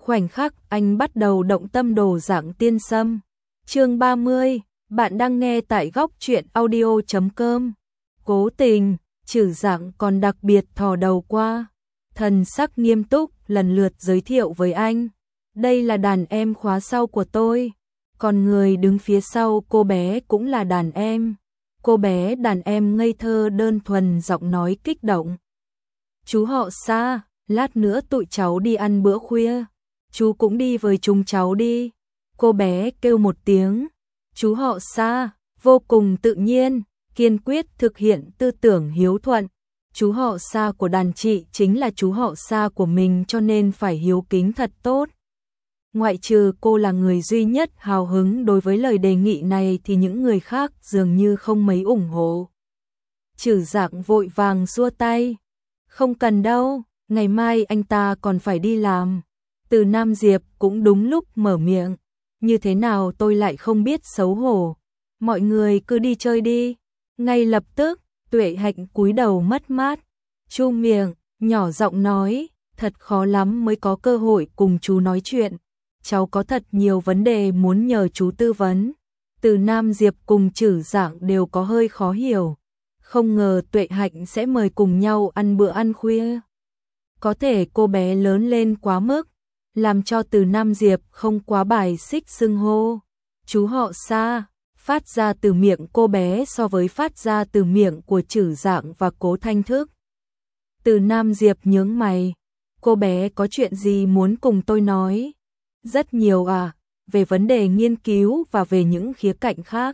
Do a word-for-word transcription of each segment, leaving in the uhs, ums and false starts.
khoảnh khắc anh bắt đầu động tâm đồ dạng tiên sâm. Chương ba mươi, bạn đang nghe tại góc truyện audio chấm com. Cố tình, Trử Dạng còn đặc biệt thò đầu qua, thần sắc nghiêm túc lần lượt giới thiệu với anh. Đây là đàn em khóa sau của tôi, còn người đứng phía sau cô bé cũng là đàn em. Cô bé đàn em ngây thơ đơn thuần, giọng nói kích động. Chú họ Sa, lát nữa tụi cháu đi ăn bữa khuya, chú cũng đi với chúng cháu đi. Cô bé kêu một tiếng, chú họ Sa, vô cùng tự nhiên, kiên quyết thực hiện tư tưởng hiếu thuận. Chú họ Sa của đàn chị chính là chú họ Sa của mình, cho nên phải hiếu kính thật tốt. Ngoại trừ cô là người duy nhất hào hứng đối với lời đề nghị này thì những người khác dường như không mấy ủng hộ. Trử Dạng vội vàng xua tay. Không cần đâu, ngày mai anh ta còn phải đi làm. Từ Nam Diệp cũng đúng lúc mở miệng. Như thế nào tôi lại không biết xấu hổ. Mọi người cứ đi chơi đi. Ngay lập tức, Tuệ Hạnh cúi đầu mất mát, chu miệng, nhỏ giọng nói, thật khó lắm mới có cơ hội cùng chú nói chuyện. Cháu có thật nhiều vấn đề muốn nhờ chú tư vấn. Từ Nam Diệp cùng Trử Dạng đều có hơi khó hiểu. Không ngờ Tuệ Hạnh sẽ mời cùng nhau ăn bữa ăn khuya. Có thể cô bé lớn lên quá mức, làm cho Từ Nam Diệp không quá bài xích xưng hô. Chú họ Sa, phát ra từ miệng cô bé so với phát ra từ miệng của Trử Dạng và Cố Thanh Thức. Từ Nam Diệp nhướng mày. Cô bé có chuyện gì muốn cùng tôi nói? Rất nhiều à, về vấn đề nghiên cứu và về những khía cạnh khác.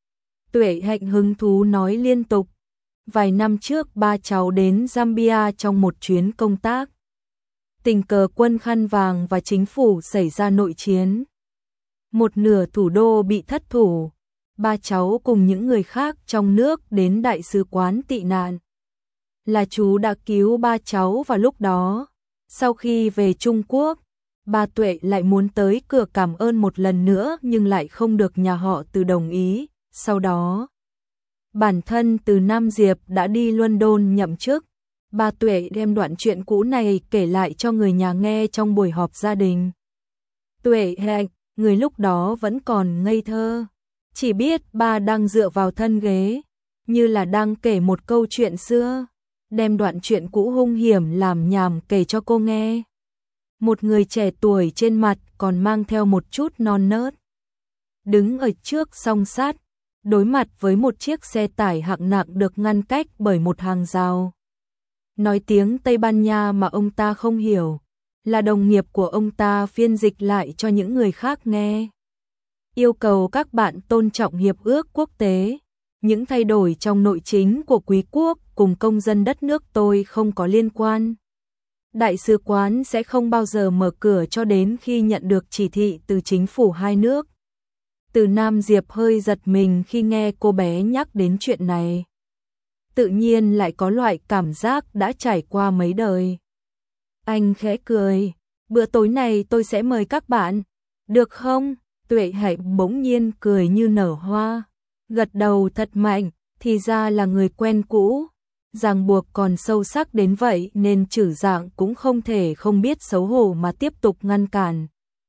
Tuệ Hạnh hứng thú nói liên tục. Vài năm trước ba cháu đến Zambia trong một chuyến công tác. Tình cờ quân khăn vàng và chính phủ xảy ra nội chiến. Một nửa thủ đô bị thất thủ. Ba cháu cùng những người khác trong nước đến đại sứ quán tị nạn. Là chú đã cứu ba cháu vào lúc đó. Sau khi về Trung Quốc, bà Tuệ lại muốn tới cửa cảm ơn một lần nữa nhưng lại không được nhà họ Từ đồng ý. Sau đó, bản thân Từ Nam Diệp đã đi London nhậm chức. Bà Tuệ đem đoạn chuyện cũ này kể lại cho người nhà nghe trong buổi họp gia đình. Tuệ Hạnh, người lúc đó vẫn còn ngây thơ, chỉ biết ba đang dựa vào thân ghế, như là đang kể một câu chuyện xưa, đem đoạn chuyện cũ hung hiểm làm nhảm kể cho cô nghe. Một người trẻ tuổi trên mặt còn mang theo một chút non nớt. Đứng ở trước song sát, đối mặt với một chiếc xe tải hạng nặng được ngăn cách bởi một hàng rào. Nói tiếng Tây Ban Nha mà ông ta không hiểu, là đồng nghiệp của ông ta phiên dịch lại cho những người khác nghe. Yêu cầu các bạn tôn trọng hiệp ước quốc tế, những thay đổi trong nội chính của quý quốc cùng công dân đất nước tôi không có liên quan. Đại sứ quán sẽ không bao giờ mở cửa cho đến khi nhận được chỉ thị từ chính phủ hai nước. Từ Nam Diệp hơi giật mình khi nghe cô bé nhắc đến chuyện này. Tự nhiên lại có loại cảm giác đã trải qua mấy đời. Anh khẽ cười, bữa tối này tôi sẽ mời các bạn, được không? Tuệ Hạnh bỗng nhiên cười như nở hoa, gật đầu thật mạnh, thì ra là người quen cũ. Ràng buộc còn sâu sắc đến vậy nên Trử Dạng cũng không thể không biết xấu hổ mà tiếp tục ngăn cản.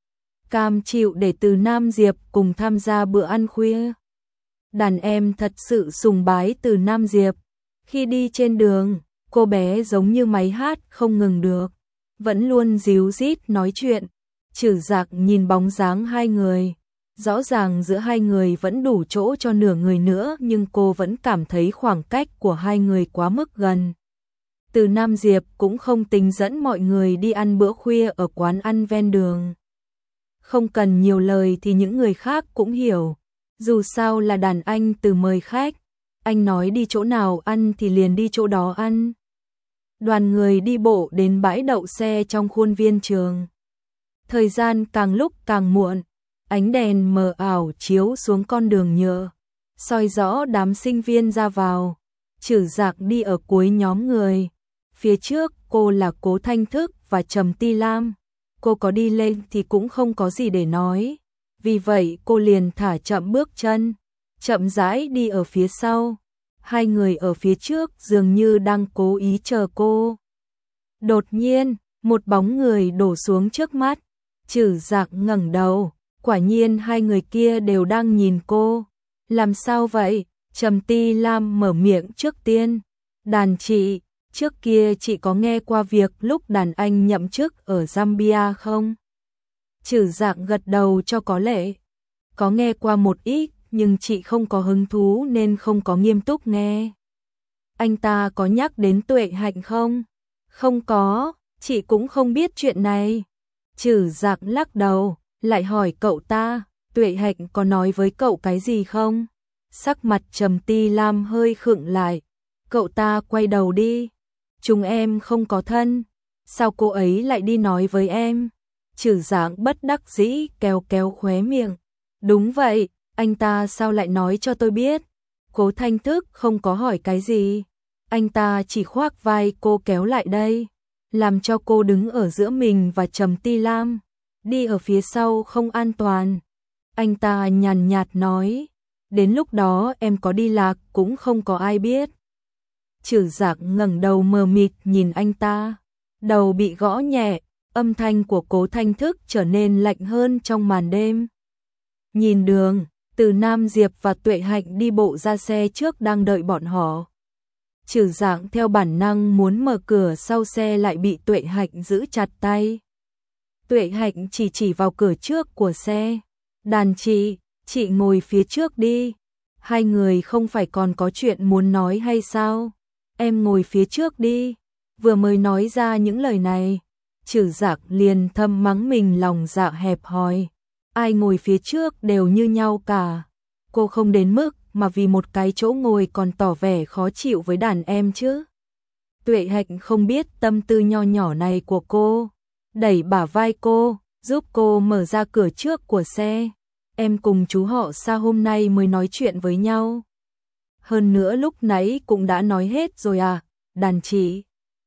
Cam chịu để Từ Nam Diệp cùng tham gia bữa ăn khuya. Đàn em thật sự sùng bái Từ Nam Diệp. Khi đi trên đường, cô bé giống như máy hát không ngừng được, vẫn luôn díu dít nói chuyện. Trử Dạng nhìn bóng dáng hai người, rõ ràng giữa hai người vẫn đủ chỗ cho nửa người nữa, nhưng cô vẫn cảm thấy khoảng cách của hai người quá mức gần. Từ Nam Diệp cũng không tính dẫn mọi người đi ăn bữa khuya ở quán ăn ven đường. Không cần nhiều lời thì những người khác cũng hiểu, dù sao là đàn anh Từ mời khách, anh nói đi chỗ nào ăn thì liền đi chỗ đó ăn. Đoàn người đi bộ đến bãi đậu xe trong khuôn viên trường. Thời gian càng lúc càng muộn, ánh đèn mờ ảo chiếu xuống con đường nhựa, soi rõ đám sinh viên ra vào. Trử Dạng đi ở cuối nhóm người. Phía trước cô là Cố Thanh Thức và Trầm Ti Lam. Cô có đi lên thì cũng không có gì để nói, vì vậy cô liền thả chậm bước chân, chậm rãi đi ở phía sau. Hai người ở phía trước dường như đang cố ý chờ cô. Đột nhiên, một bóng người đổ xuống trước mắt. Trử Dạng ngẩng đầu, quả nhiên hai người kia đều đang nhìn cô. Làm sao vậy? Trầm Ti Lam mở miệng trước tiên. Đàn chị, trước kia chị có nghe qua việc lúc đàn anh nhậm chức ở Zambia không? Trử Dạng gật đầu cho có lệ. Có nghe qua một ít, nhưng chị không có hứng thú nên không có nghiêm túc nghe. Anh ta có nhắc đến Tuệ Hạnh không? Không có, chị cũng không biết chuyện này. Trử Dạng lắc đầu, lại hỏi cậu ta, Tuệ Hạnh có nói với cậu cái gì không? Sắc mặt Trầm Ti Lam hơi khựng lại. Cậu ta quay đầu đi. Chúng em không có thân. Sao cô ấy lại đi nói với em? Trử Dạng bất đắc dĩ kéo kéo khóe miệng. Đúng vậy, anh ta sao lại nói cho tôi biết? Cố Thanh Thức không có hỏi cái gì. Anh ta chỉ khoác vai cô kéo lại đây, làm cho cô đứng ở giữa mình và Trầm Ti Lam. Đi ở phía sau không an toàn. Anh ta nhàn nhạt nói, đến lúc đó em có đi lạc cũng không có ai biết. Trử Dạng ngẩng đầu mờ mịt nhìn anh ta, đầu bị gõ nhẹ, âm thanh của Cố Thanh Thức trở nên lạnh hơn trong màn đêm. Nhìn đường, Từ Nam Diệp và Tuệ Hạnh đi bộ ra xe trước đang đợi bọn họ. Trử Dạng theo bản năng muốn mở cửa sau xe lại bị Tuệ Hạnh giữ chặt tay. Tuệ Hạnh chỉ chỉ vào cửa trước của xe. Đàn chị, chị ngồi phía trước đi. Hai người không phải còn có chuyện muốn nói hay sao? Em ngồi phía trước đi. Vừa mới nói ra những lời này, Trử Dạng liền thầm mắng mình lòng dạ hẹp hòi. Ai ngồi phía trước đều như nhau cả. Cô không đến mức mà vì một cái chỗ ngồi còn tỏ vẻ khó chịu với đàn em chứ. Tuệ Hạnh không biết tâm tư nho nhỏ này của cô, đẩy bả vai cô, giúp cô mở ra cửa trước của xe. Em cùng chú họ Sa hôm nay mới nói chuyện với nhau. Hơn nữa lúc nãy cũng đã nói hết rồi à, đàn chị.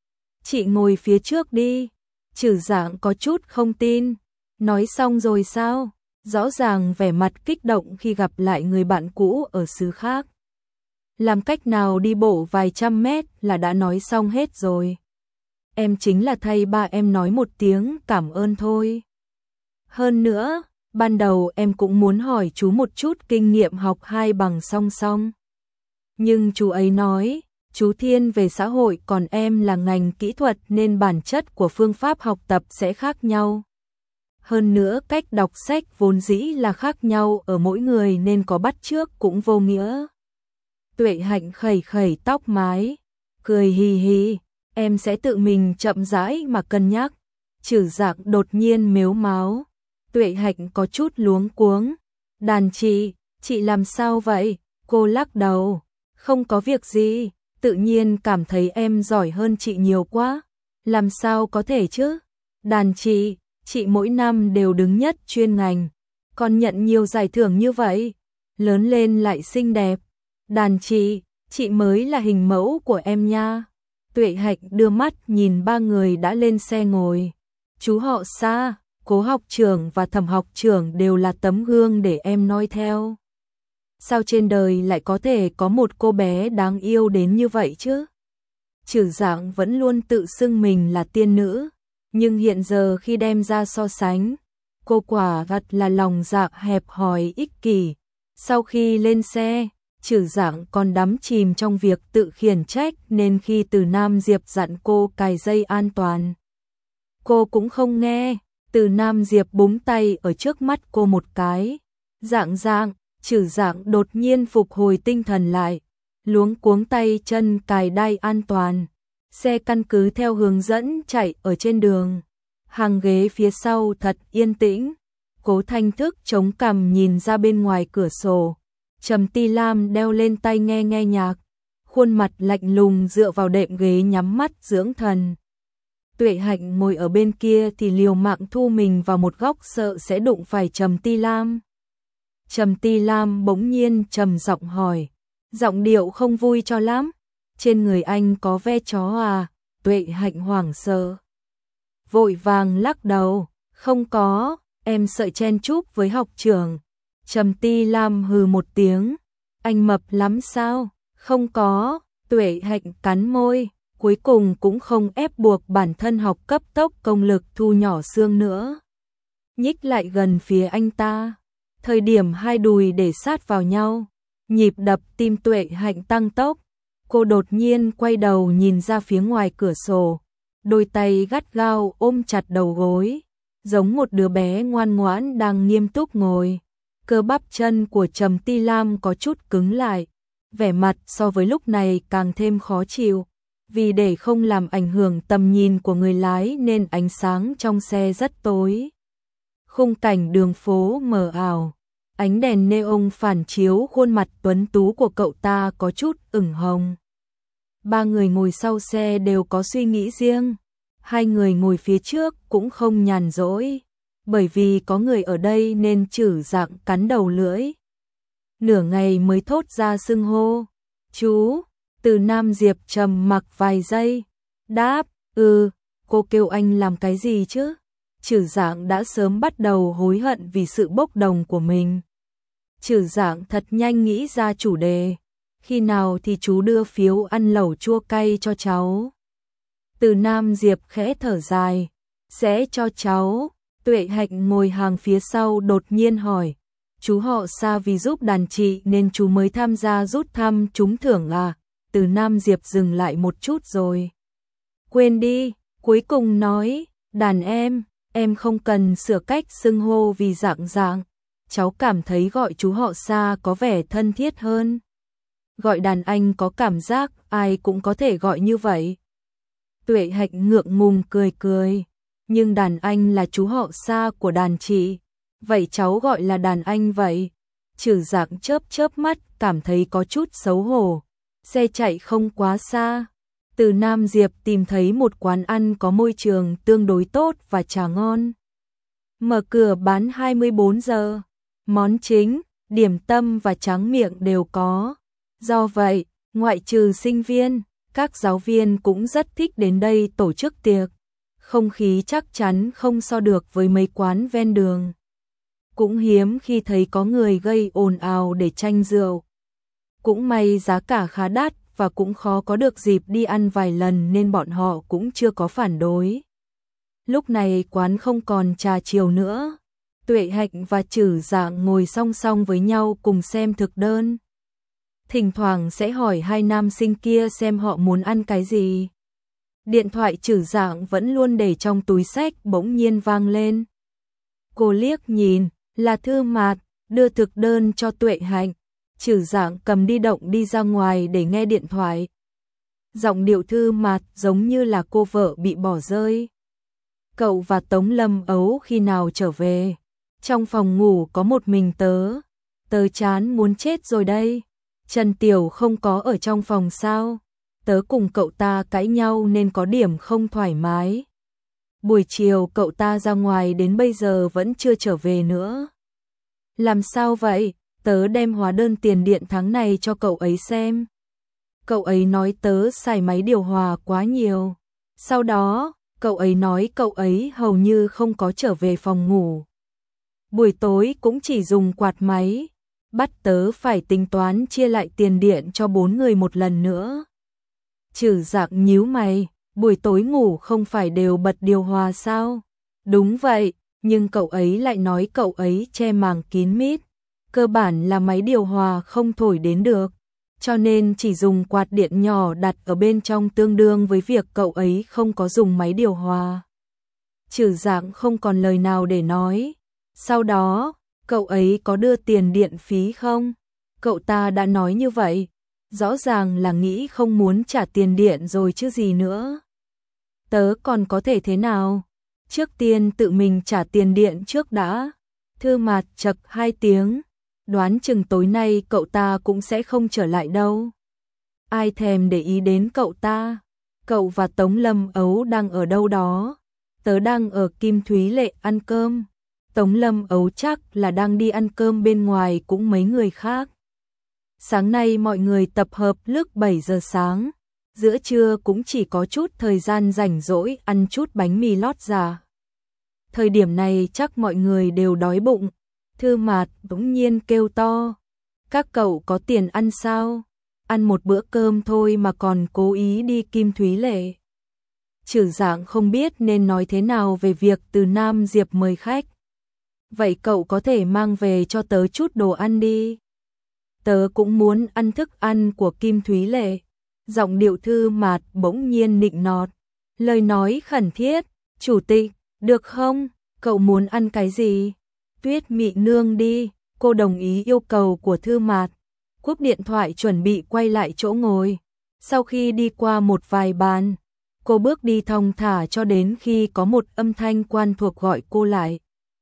Chị ngồi phía trước đi. Trử Dạng có chút không tin. Nói xong rồi sao? Rõ ràng vẻ mặt kích động khi gặp lại người bạn cũ ở xứ khác. Làm cách nào đi bộ vài trăm mét là đã nói xong hết rồi. Em chính là thay ba em nói một tiếng cảm ơn thôi. Hơn nữa, ban đầu em cũng muốn hỏi chú một chút kinh nghiệm học hai bằng song song. Nhưng chú ấy nói, chú thiên về xã hội còn em là ngành kỹ thuật nên bản chất của phương pháp học tập sẽ khác nhau. Hơn nữa cách đọc sách vốn dĩ là khác nhau ở mỗi người nên có bắt chước cũng vô nghĩa. Tuệ Hạnh khẩy khẩy tóc mái, cười hì hì, em sẽ tự mình chậm rãi mà cân nhắc. Trử Dạng đột nhiên mếu máo. Tuệ Hạnh có chút luống cuống. Đàn chị, chị làm sao vậy? Cô lắc đầu. Không có việc gì, tự nhiên cảm thấy em giỏi hơn chị nhiều quá. Làm sao có thể chứ? Đàn chị, chị mỗi năm đều đứng nhất chuyên ngành, còn nhận nhiều giải thưởng như vậy. Lớn lên lại xinh đẹp. Đàn chị, chị mới là hình mẫu của em nha. Tuệ Hạnh đưa mắt nhìn ba người đã lên xe ngồi. Chú họ Sa, Cố học trưởng và Thẩm học trưởng đều là tấm gương để em noi theo. Sao trên đời lại có thể có một cô bé đáng yêu đến như vậy chứ? Trử Dạng vẫn luôn tự xưng mình là tiên nữ, nhưng hiện giờ khi đem ra so sánh, cô quả thật là lòng dạ hẹp hòi ích kỷ. Sau khi lên xe, Trử Dạng còn đắm chìm trong việc tự khiển trách nên khi Từ Nam Diệp dặn cô cài dây an toàn, cô cũng không nghe. Từ Nam Diệp búng tay ở trước mắt cô một cái. Dạng Dạng, Trử Dạng đột nhiên phục hồi tinh thần lại, luống cuống tay chân cài đai an toàn. Xe căn cứ theo hướng dẫn chạy ở trên đường. Hàng ghế phía sau thật yên tĩnh. Cố Thanh Thức chống cằm nhìn ra bên ngoài cửa sổ. Trầm Ti Lam đeo lên tai nghe nghe nhạc, khuôn mặt lạnh lùng dựa vào đệm ghế nhắm mắt dưỡng thần. Tuệ Hạnh ngồi ở bên kia thì liều mạng thu mình vào một góc sợ sẽ đụng phải Trầm Ti Lam. Trầm Ti Lam bỗng nhiên trầm giọng hỏi, giọng điệu không vui cho lắm. Trên người anh có ve chó à? Tuệ Hạnh hoảng sợ, vội vàng lắc đầu, không có, em sợ chen chúc với học trưởng. Trầm Ti Lam hừ một tiếng, anh mập lắm sao? Không có, Tuệ Hạnh cắn môi, cuối cùng cũng không ép buộc bản thân học cấp tốc công lực thu nhỏ xương nữa. nhích lại gần phía anh ta. Thời điểm hai đùi để sát vào nhau, nhịp đập tim Tuệ Hạnh tăng tốc. Cô đột nhiên quay đầu nhìn ra phía ngoài cửa sổ, đôi tay gắt gao ôm chặt đầu gối, giống một đứa bé ngoan ngoãn đang nghiêm túc ngồi. Cơ bắp chân của Trầm Ti Lam có chút cứng lại, vẻ mặt so với lúc này càng thêm khó chịu. Vì để không làm ảnh hưởng tầm nhìn của người lái nên ánh sáng trong xe rất tối. Khung cảnh đường phố mờ ảo, ánh đèn neon phản chiếu khuôn mặt tuấn tú của cậu ta có chút ửng hồng. Ba người ngồi sau xe đều có suy nghĩ riêng, hai người ngồi phía trước cũng không nhàn rỗi, bởi vì có người ở đây nên Trử Dạng cắn đầu lưỡi. Nửa ngày mới thốt ra xưng hô, chú. Từ Nam Diệp trầm mặc vài giây, đáp, ừ, cô kêu anh làm cái gì chứ? Trử Dạng đã sớm bắt đầu hối hận vì sự bốc đồng của mình. Trử Dạng thật nhanh nghĩ ra chủ đề, khi nào thì chú đưa phiếu ăn lẩu chua cay cho cháu. Từ Nam Diệp khẽ thở dài, sẽ cho cháu. Tuệ Hạnh ngồi hàng phía sau đột nhiên hỏi, chú họ Sa vì giúp đàn chị nên chú mới tham gia rút thăm trúng thưởng à? Từ Nam Diệp dừng lại một chút rồi quên đi, cuối cùng nói, đàn em, em không cần sửa cách xưng hô vì Dạng Dạng, cháu cảm thấy gọi chú họ Sa có vẻ thân thiết hơn. Gọi đàn anh có cảm giác ai cũng có thể gọi như vậy. Tuệ Hạnh ngượng ngùng cười cười, nhưng đàn anh là chú họ Sa của đàn chị, vậy cháu gọi là đàn anh vậy. Trử Dạng chớp chớp mắt, cảm thấy có chút xấu hổ. Xe chạy không quá xa, Từ Nam Diệp tìm thấy một quán ăn có môi trường tương đối tốt và trà ngon. Mở cửa bán hai mươi bốn giờ, món chính, điểm tâm và tráng miệng đều có. Do vậy, ngoại trừ sinh viên, các giáo viên cũng rất thích đến đây tổ chức tiệc. Không khí chắc chắn không so được với mấy quán ven đường. Cũng hiếm khi thấy có người gây ồn ào để tranh rượu. Cũng may giá cả khá đắt và cũng khó có được dịp đi ăn vài lần nên bọn họ cũng chưa có phản đối. Lúc này quán không còn trà chiều nữa. Tuệ Hạnh và Trử Dạng ngồi song song với nhau cùng xem thực đơn. Thỉnh thoảng sẽ hỏi hai nam sinh kia xem họ muốn ăn cái gì. Điện thoại Trử Dạng vẫn luôn để trong túi xách bỗng nhiên vang lên. Cô liếc nhìn, là Thư Mạt, đưa thực đơn cho Tuệ Hạnh. Trử Dạng cầm di động đi ra ngoài để nghe điện thoại. Giọng điệu Thư Mạt giống như là cô vợ bị bỏ rơi. Cậu và Tống Lâm Ấu khi nào trở về? Trong phòng ngủ có một mình tớ. Tớ chán muốn chết rồi đây. Trần Tiểu không có ở trong phòng sao? Tớ cùng cậu ta cãi nhau nên có điểm không thoải mái. Buổi chiều cậu ta ra ngoài đến bây giờ vẫn chưa trở về nữa. Làm sao vậy? Tớ đem hóa đơn tiền điện tháng này cho cậu ấy xem. Cậu ấy nói tớ xài máy điều hòa quá nhiều. Sau đó, cậu ấy nói cậu ấy hầu như không có trở về phòng ngủ. Buổi tối cũng chỉ dùng quạt máy. Bắt tớ phải tính toán chia lại tiền điện cho bốn người một lần nữa. Trử Dạng nhíu mày, buổi tối ngủ không phải đều bật điều hòa sao? Đúng vậy, nhưng cậu ấy lại nói cậu ấy che màng kín mít. Cơ bản là máy điều hòa không thổi đến được, cho nên chỉ dùng quạt điện nhỏ đặt ở bên trong tương đương với việc cậu ấy không có dùng máy điều hòa. Trử Dạng không còn lời nào để nói. Sau đó, cậu ấy có đưa tiền điện phí không? Cậu ta đã nói như vậy, rõ ràng là nghĩ không muốn trả tiền điện rồi chứ gì nữa. Tớ còn có thể thế nào? Trước tiên tự mình trả tiền điện trước đã. Thư Mạt chậc hai tiếng. Đoán chừng tối nay cậu ta cũng sẽ không trở lại đâu. Ai thèm để ý đến cậu ta. Cậu và Tống Lâm Ấu đang ở đâu đó. Tớ đang ở Kim Thúy Lệ ăn cơm. Tống Lâm Ấu chắc là đang đi ăn cơm bên ngoài cũng mấy người khác. Sáng nay mọi người tập hợp lúc bảy giờ sáng. Giữa trưa cũng chỉ có chút thời gian rảnh rỗi ăn chút bánh mì lót già. Thời điểm này chắc mọi người đều đói bụng. Thư Mạt bỗng nhiên kêu to. Các cậu có tiền ăn sao? Ăn một bữa cơm thôi mà còn cố ý đi Kim Thúy Lệ. Trử Dạng không biết nên nói thế nào về việc Từ Nam Diệp mời khách. vậy cậu có thể mang về cho tớ chút đồ ăn đi. Tớ cũng muốn ăn thức ăn của Kim Thúy Lệ. Giọng điệu Thư Mạt bỗng nhiên nịnh nọt, lời nói khẩn thiết, chủ tịch, được không, cậu muốn ăn cái gì? Tuyết Mị Nương đi, cô đồng ý yêu cầu của Thư Mạt, cúp điện thoại chuẩn bị quay lại chỗ ngồi. Sau khi đi qua một vài bàn, cô bước đi thong thả cho đến khi có một âm thanh quen thuộc gọi cô lại.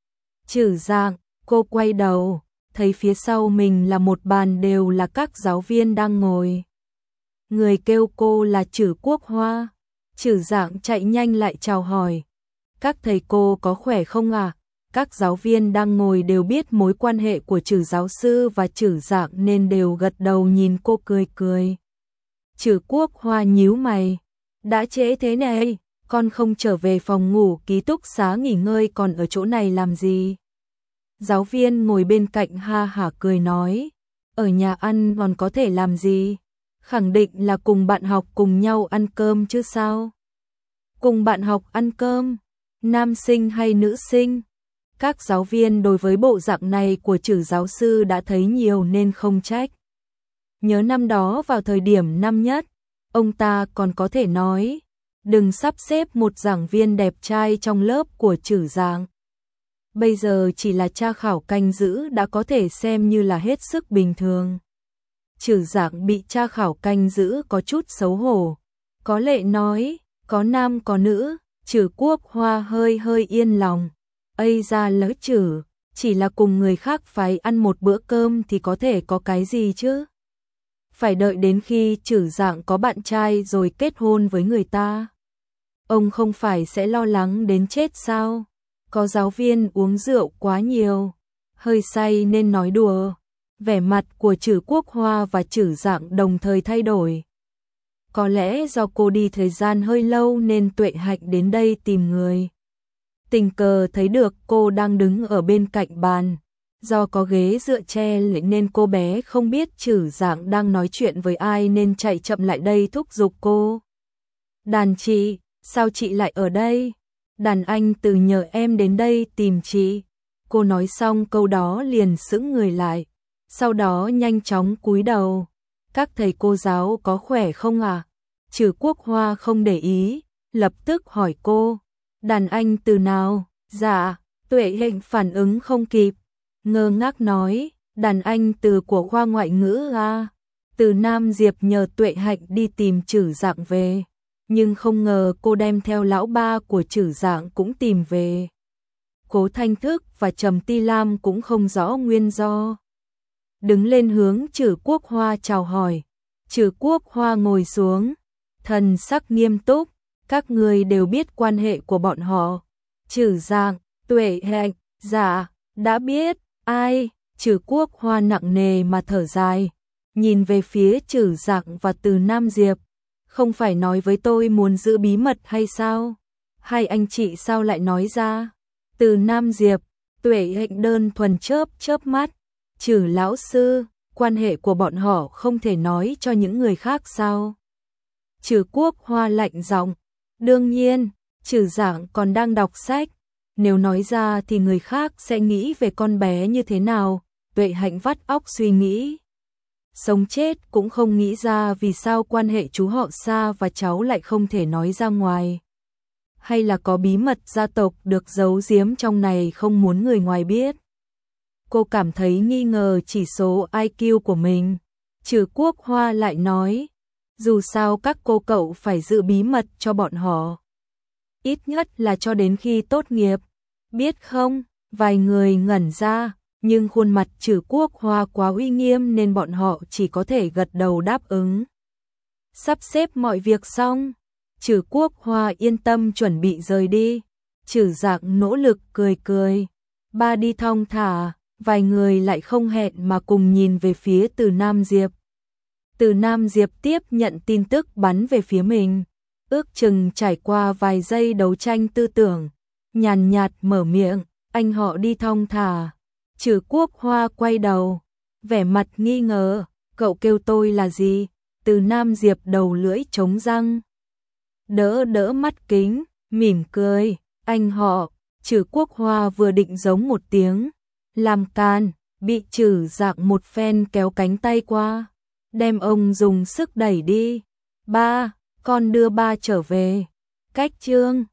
Trử Dạng, cô quay đầu, thấy phía sau mình là một bàn đều là các giáo viên đang ngồi. Người kêu cô là Trử Quốc Hoa. Trử Dạng chạy nhanh lại chào hỏi. Các thầy cô có khỏe không à? Các giáo viên đang ngồi đều biết mối quan hệ của Trử giáo sư và Trử Dạng nên đều gật đầu nhìn cô cười cười. Trử Quốc Hoa nhíu mày. Đã trễ thế này, con không trở về phòng ngủ ký túc xá nghỉ ngơi còn ở chỗ này làm gì? Giáo viên ngồi bên cạnh ha hả cười nói. Ở nhà ăn còn có thể làm gì? Khẳng định là cùng bạn học cùng nhau ăn cơm chứ sao? Cùng bạn học ăn cơm? Nam sinh hay nữ sinh? Các giáo viên đối với bộ dạng này của Trử giáo sư đã thấy nhiều nên không trách. Nhớ năm đó vào thời điểm năm nhất, ông ta còn có thể nói, đừng sắp xếp một giảng viên đẹp trai trong lớp của Trử Dạng. Bây giờ chỉ là tra khảo canh giữ đã có thể xem như là hết sức bình thường. Trử Dạng bị tra khảo canh giữ có chút xấu hổ. Có lệ nói, có nam có nữ, Trử Quốc Hoa hơi hơi yên lòng. Ây ra lỡ Trử, chỉ là cùng người khác phải ăn một bữa cơm thì có thể có cái gì chứ? Phải đợi đến khi Trử Dạng có bạn trai rồi kết hôn với người ta. Ông không phải sẽ lo lắng đến chết sao? Có giáo viên uống rượu quá nhiều, hơi say nên nói đùa. Vẻ mặt của Trử Quốc Hoa và Trử Dạng đồng thời thay đổi. Có lẽ do cô đi thời gian hơi lâu nên Tuệ Hạnh đến đây tìm người. Tình cờ thấy được cô đang đứng ở bên cạnh bàn. Do có ghế dựa che nên cô bé không biết Trử Dạng đang nói chuyện với ai nên chạy chậm lại đây thúc giục cô. Đàn chị, sao chị lại ở đây? Đàn anh Từ nhờ em đến đây tìm chị. Cô nói xong câu đó liền sững người lại. Sau đó nhanh chóng cúi đầu. Các thầy cô giáo có khỏe không à? Trử Quốc Hoa không để ý, lập tức hỏi cô. Đàn anh Từ nào? Dạ, Tuệ Hạnh phản ứng không kịp. Ngơ ngác nói, đàn anh Từ của khoa ngoại ngữ à? Từ Nam Diệp nhờ Tuệ Hạnh đi tìm Trử Dạng về. Nhưng không ngờ cô đem theo lão ba của Trử Dạng cũng tìm về. Cố Thanh Thức và Trầm Ti Lam cũng không rõ nguyên do. Đứng lên hướng Trử Quốc Hoa chào hỏi. Trử Quốc Hoa ngồi xuống, thần sắc nghiêm túc, các người đều biết quan hệ của bọn họ. Trử Dạng, Tuệ Hạnh, dạ, đã biết, ai? Trử Quốc Hoa nặng nề mà thở dài, nhìn về phía Trử Dạng và Từ Nam Diệp. Không phải nói với tôi muốn giữ bí mật hay sao? Hai anh chị sao lại nói ra? Từ Nam Diệp, Tuệ Hạnh đơn thuần chớp chớp mắt. Trử lão sư, quan hệ của bọn họ không thể nói cho những người khác sao? Trử Quốc Hoa lạnh giọng, đương nhiên, Trử Dạng còn đang đọc sách, nếu nói ra thì người khác sẽ nghĩ về con bé như thế nào? Tuệ Hạnh vắt óc suy nghĩ. Sống chết cũng không nghĩ ra vì sao quan hệ chú họ Sa và cháu lại không thể nói ra ngoài. Hay là có bí mật gia tộc được giấu giếm trong này không muốn người ngoài biết. Cô cảm thấy nghi ngờ chỉ số i kiu của mình. Trử Quốc Hoa lại nói, dù sao các cô cậu phải giữ bí mật cho bọn họ. Ít nhất là cho đến khi tốt nghiệp. Biết không, vài người ngẩn ra, nhưng khuôn mặt Trử Quốc Hoa quá uy nghiêm nên bọn họ chỉ có thể gật đầu đáp ứng. Sắp xếp mọi việc xong, Trử Quốc Hoa yên tâm chuẩn bị rời đi. Trử Dạng nỗ lực cười cười. Ba đi thong thả, vài người lại không hẹn mà cùng nhìn về phía Từ Nam Diệp. Từ Nam Diệp tiếp nhận tin tức bắn về phía mình. Ước chừng trải qua vài giây đấu tranh tư tưởng, nhàn nhạt mở miệng, anh họ đi thong thả. Trử Quốc Hoa quay đầu, vẻ mặt nghi ngờ, cậu kêu tôi là gì? Từ Nam Diệp đầu lưỡi trống răng. Đỡ đỡ mắt kính, mỉm cười, anh họ, Trử Quốc Hoa vừa định giống một tiếng, làm can, bị Trử Dạng một phen kéo cánh tay qua, đem ông dùng sức đẩy đi. Ba, con đưa ba trở về. Cách chương